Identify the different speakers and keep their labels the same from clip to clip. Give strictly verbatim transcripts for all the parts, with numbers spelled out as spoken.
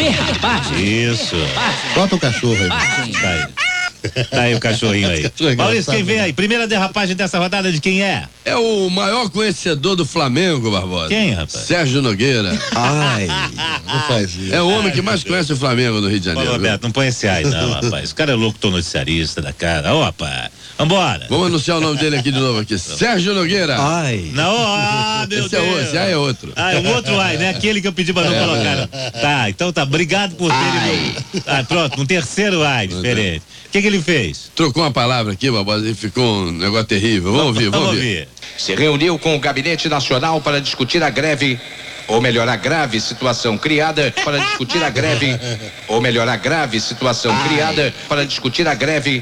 Speaker 1: Derrapagem.
Speaker 2: Isso.
Speaker 3: Bota o cachorro aí.
Speaker 2: Tá aí. Tá aí o cachorrinho aí. Maurício, quem vem aí? Primeira derrapagem dessa rodada de quem é?
Speaker 4: É o maior conhecedor do Flamengo, Barbosa.
Speaker 2: Quem, rapaz?
Speaker 4: Sérgio Nogueira.
Speaker 3: Ai, não faz isso.
Speaker 4: É o homem que mais conhece o Flamengo no Rio de Janeiro.
Speaker 2: Ô, Roberto, não põe esse aí não, rapaz. O cara é louco, tô noticiarista da cara. Ô, rapaz, vambora.
Speaker 4: Vamos anunciar o nome dele aqui de novo aqui. Sérgio Nogueira.
Speaker 3: Ai.
Speaker 2: Não, ah, meu
Speaker 4: esse
Speaker 2: Deus.
Speaker 4: É o, esse aí é outro.
Speaker 2: Ah, é o outro ai, né? Aquele que eu pedi pra não
Speaker 4: É,
Speaker 2: colocar. Tá, então tá. Obrigado por ter. Ah, pronto, um terceiro ai diferente. O que que ele fez?
Speaker 4: Trocou uma palavra aqui, Barbosa, e ficou um negócio terrível. Vamos ouvir, vamos,
Speaker 2: Vamos
Speaker 4: ouvir.
Speaker 2: ouvir.
Speaker 5: Se reuniu com o Gabinete Nacional para discutir a greve, ou melhor, a grave situação criada para discutir a greve, ou melhor, a grave situação criada para discutir a greve.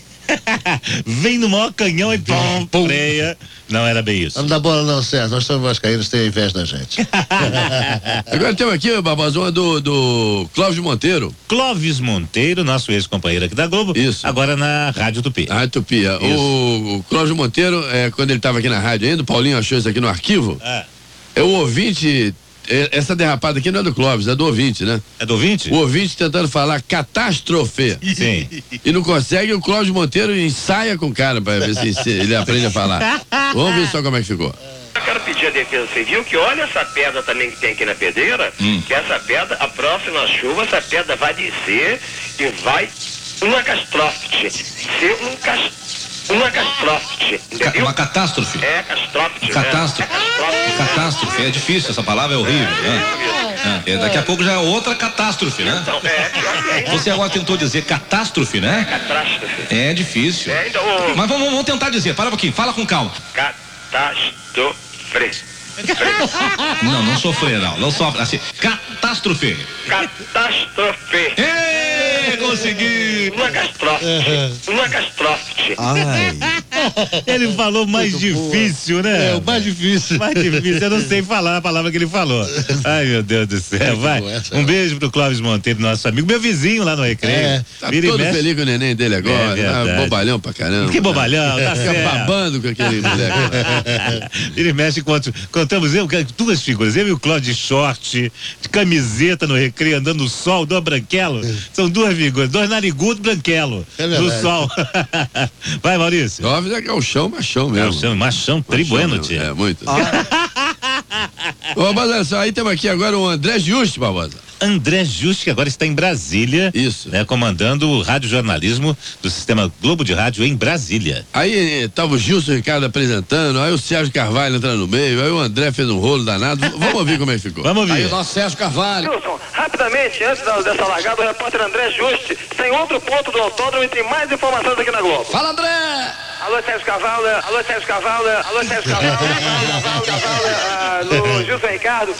Speaker 2: Vem no maior canhão e pum, pum. Freia. Não era bem isso.
Speaker 3: Não dá bola não, Sérgio. Nós somos vascaínos, tem inveja da gente.
Speaker 4: Agora temos aqui, Barbosa, uma do, do Clóvis Monteiro.
Speaker 2: Clóvis Monteiro, nosso ex-companheiro aqui da Globo.
Speaker 4: Isso.
Speaker 2: Agora na Rádio Tupi.
Speaker 4: Ah, Tupi. O, o Clóvis Monteiro, é, quando ele estava aqui na rádio ainda, o Paulinho achou isso aqui no arquivo.
Speaker 2: É.
Speaker 4: É o ouvinte. Essa derrapada aqui não é do Clóvis, é do ouvinte, né?
Speaker 2: É do ouvinte?
Speaker 4: O ouvinte tentando falar catástrofe.
Speaker 2: Sim.
Speaker 4: E não consegue, o Clóvis Monteiro ensaia com o cara pra ver se, se ele aprende a falar. Vamos ver só como é que ficou.
Speaker 6: Eu quero pedir a defesa civil que olha essa pedra também que tem aqui na pedreira, hum. que essa pedra, a próxima chuva, essa pedra vai descer e vai uma catástrofe. Ser um catástrofe. Uma catástrofe, entendeu?
Speaker 7: Uma catástrofe.
Speaker 6: É, catástrofe.
Speaker 7: Catástrofe.
Speaker 6: É,
Speaker 7: catástrofe. É difícil, essa palavra é horrível, né? É, daqui a pouco já é outra catástrofe, né?
Speaker 6: Então, é, é,
Speaker 7: Você agora tentou dizer catástrofe, né?
Speaker 6: Catástrofe.
Speaker 7: É difícil.
Speaker 6: É, então, o...
Speaker 7: Mas vamos, vamos tentar dizer, para um pouquinho, fala com calma.
Speaker 6: Catástrofe.
Speaker 7: Não, não sofrer, não. Não sofre. Assim, catástrofe.
Speaker 6: Catástrofe.
Speaker 7: Ê, consegui.
Speaker 6: Uma catástrofe. Uma catástrofe.
Speaker 3: Ai.
Speaker 2: Ele falou mais
Speaker 3: Muito
Speaker 2: difícil,
Speaker 3: boa.
Speaker 2: né?
Speaker 3: É, o mais difícil.
Speaker 2: Mais difícil, eu não sei falar a palavra que ele falou. Ai, meu Deus do céu, vai. Um beijo pro Clóvis Monteiro, nosso amigo, meu vizinho lá no Recreio.
Speaker 3: É,
Speaker 4: tá todo mexe. Feliz com o neném dele agora,
Speaker 2: é
Speaker 4: tá bobalhão pra caramba.
Speaker 2: Que bobalhão, tá
Speaker 4: Fica
Speaker 2: certo.
Speaker 4: babando com aquele moleque.
Speaker 2: Ele mexe com outros. Contamos eu, duas figuras, eu e o Clóvis de short, de camiseta no Recreio, andando no sol, do branquelo. São duas figuras, dois narigudos branquelo,
Speaker 3: é
Speaker 2: no sol. Vai, Maurício.
Speaker 4: Clóvis é galchão, machão mesmo.
Speaker 2: Machão, machão, tribueno, tia.
Speaker 4: É, muito. Ah. Ô, Barbosa, aí temos aqui agora o André Juste, Barbosa.
Speaker 2: André Juste, que agora está em Brasília.
Speaker 4: Isso.
Speaker 2: Né, comandando o radiojornalismo do Sistema Globo de Rádio em Brasília.
Speaker 4: Aí tava o Gilson Ricardo apresentando, aí o Sérgio Carvalho entrando no meio, aí o André fez um rolo danado. Vamos ouvir como é que ficou.
Speaker 2: Vamos ouvir.
Speaker 4: Aí o nosso Sérgio Carvalho.
Speaker 6: Wilson, rapidamente, antes da, dessa largada, o repórter André Juste tem outro ponto do autódromo e tem mais informações aqui na Globo.
Speaker 4: Fala, André!
Speaker 6: Alô, Sérgio Carvalho, alô, Sérgio Carvalho, alô, Sérgio Carvalho, Carvalho, Carvalho, ah, no Gilson Ricardo.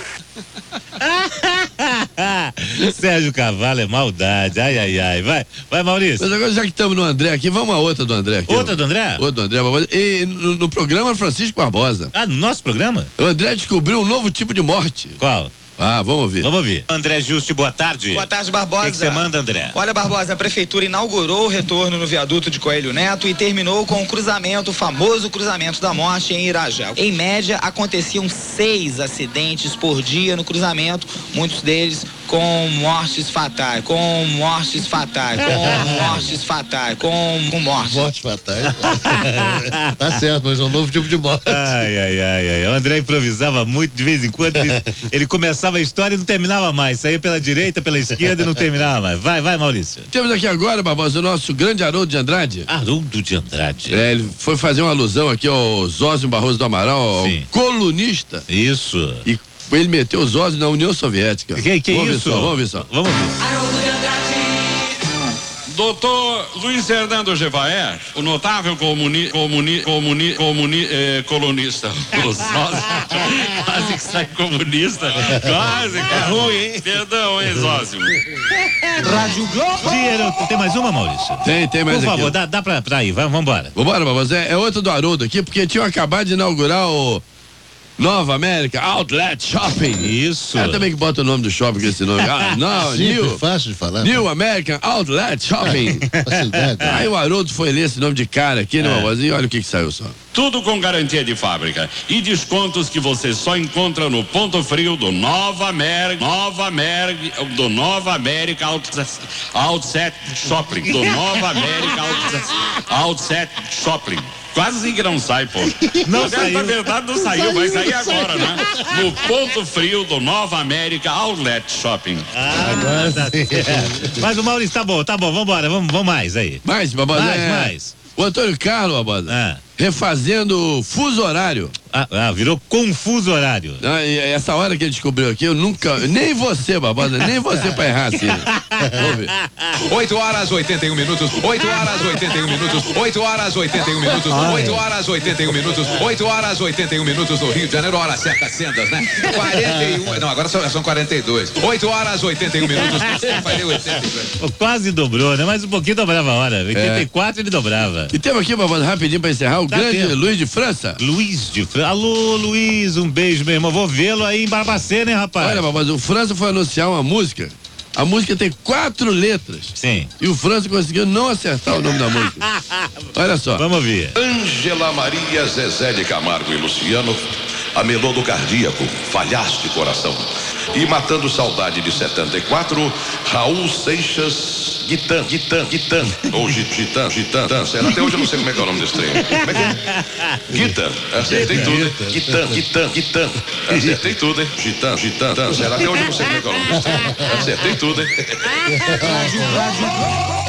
Speaker 2: Sérgio Carvalho é maldade, ai, ai, ai, vai, vai, Maurício.
Speaker 4: Mas agora já que estamos no André aqui, vamos a outra do André aqui.
Speaker 2: Outra do André?
Speaker 4: Outra do André Barbosa. E no, no programa Francisco Barbosa.
Speaker 2: Ah, no nosso programa?
Speaker 4: O André descobriu um novo tipo de morte.
Speaker 2: Qual?
Speaker 4: Ah, vamos ouvir.
Speaker 2: Vamos ouvir. André Juste, boa tarde.
Speaker 8: Boa tarde, Barbosa.
Speaker 2: O que você manda, André?
Speaker 8: Olha, Barbosa, a prefeitura inaugurou o retorno no viaduto de Coelho Neto e terminou com o cruzamento, o famoso cruzamento da morte em Irajá. Em média, aconteciam seis acidentes por dia no cruzamento, muitos deles com mortes fatais, com mortes fatais, com mortes fatais, com, com mortes.
Speaker 3: Mortes fatais. Tá certo, mas é um novo tipo de morte.
Speaker 2: Ai, ai, ai, ai. O André improvisava muito, de vez em quando ele, ele começava a história e não terminava mais. Saía pela direita, pela esquerda e não terminava mais. Vai, vai, Maurício.
Speaker 4: Temos aqui agora, Barbosa, o nosso grande Haroldo de Andrade.
Speaker 2: Haroldo de Andrade.
Speaker 4: É, ele foi fazer uma alusão aqui ao Zósimo Barroso do Amaral, ao
Speaker 2: Sim.
Speaker 4: colunista.
Speaker 2: Isso.
Speaker 4: E ele meteu o Zósimo na União Soviética.
Speaker 2: Que, que
Speaker 4: vamos
Speaker 2: isso?
Speaker 4: Ver só, vamos ver só.
Speaker 2: Vamos ver.
Speaker 9: Doutor Luiz Fernando Gevaer, o notável comuni, comuni, comuni, comuni, eh, colunista. Quase que sai comunista. Quase, cara. É ruim, hein? Perdão, hein, Zósimo.
Speaker 2: Rádio Globo. Dinheiro. Tem mais uma, Maurício?
Speaker 4: Tem, tem mais
Speaker 2: Por
Speaker 4: aqui.
Speaker 2: favor, dá, dá pra, pra ir. Vamos embora.
Speaker 4: Vambora, Barbosa. É, é outro do Haroldo aqui, porque tinham acabado de inaugurar o Nova América Outlet Shopping.
Speaker 2: Isso.
Speaker 4: É também que bota o nome do shopping com esse nome. Ah, não,
Speaker 3: Simples,
Speaker 4: New,
Speaker 3: fácil de falar.
Speaker 4: New American Outlet Shopping.
Speaker 3: Facilidade.
Speaker 4: Aí o Haroldo foi ler esse nome de cara aqui, né,
Speaker 2: É.
Speaker 4: Barbosa? E olha o que que saiu só.
Speaker 9: Tudo com garantia de fábrica e descontos que você só encontra no Ponto Frio do Nova América, Nova América, do Nova América Outset, Outset Shopping, do Nova América Outset, Outset Shopping. Quase que não sai, pô.
Speaker 2: Não
Speaker 9: Mas
Speaker 2: saiu.
Speaker 9: na verdade não saiu, vai sair agora, né? No Ponto Frio do Nova América Outlet Shopping.
Speaker 2: Ah, agora tá certo. Mas o Maurício, tá bom, tá bom, vambora, vamos, vamos mais aí.
Speaker 4: Mais, Barbosa.
Speaker 2: Mais,
Speaker 4: é,
Speaker 2: mais.
Speaker 4: O Antônio Carlos, Barbosa,
Speaker 2: Ah.
Speaker 4: refazendo o fuso horário.
Speaker 2: Ah, ah, virou confuso horário.
Speaker 4: Ah, e essa hora que ele descobriu aqui, eu nunca, nem você, Barbosa, nem você pra errar assim. Vamos ver.
Speaker 5: oito horas, oitenta e um minutos. oito horas, oitenta e um minutos. oito horas, oitenta e um minutos. oito horas, oitenta e um minutos. oito horas, oitenta e um minutos no Rio de Janeiro. Hora certa, sendas, né? quarenta e um. Não, agora são, são quarenta e dois. oito horas, oitenta e um minutos. Falei oitenta e dois.
Speaker 2: Pô, quase dobrou, né? Mas um pouquinho dobrava a hora. oitenta e quatro ele dobrava.
Speaker 4: E temos aqui, Barbosa, rapidinho pra encerrar, o
Speaker 2: Dá
Speaker 4: grande
Speaker 2: tempo.
Speaker 4: Luiz de França.
Speaker 2: Luiz de França. Alô, Luiz, um beijo, meu irmão. Vou vê-lo aí em Barbacena, hein, rapaz?
Speaker 4: Olha, Barbosa, o França foi anunciar uma música. A música tem quatro letras.
Speaker 2: Sim.
Speaker 4: E o França conseguiu não acertar o nome da música. Olha só.
Speaker 2: Vamos ouvir.
Speaker 1: Ângela Maria, Zezé de Camargo e Luciano, a melô do cardíaco, falhaste coração. E matando saudade de setenta e quatro, Raul Seixas, Guitan, Guitan, Guitan, ou Gitan, Gitan, Gitan, será? Até hoje eu não sei como é que é o nome desse trem. Como é que é? Guitan, acertei tudo, hein? Guitan, Guitan, Guitan, acertei tudo, hein? Gitan, Gitan, Gitan, será? Até hoje eu não sei como é que é o nome desse trem. Acertei tudo, hein?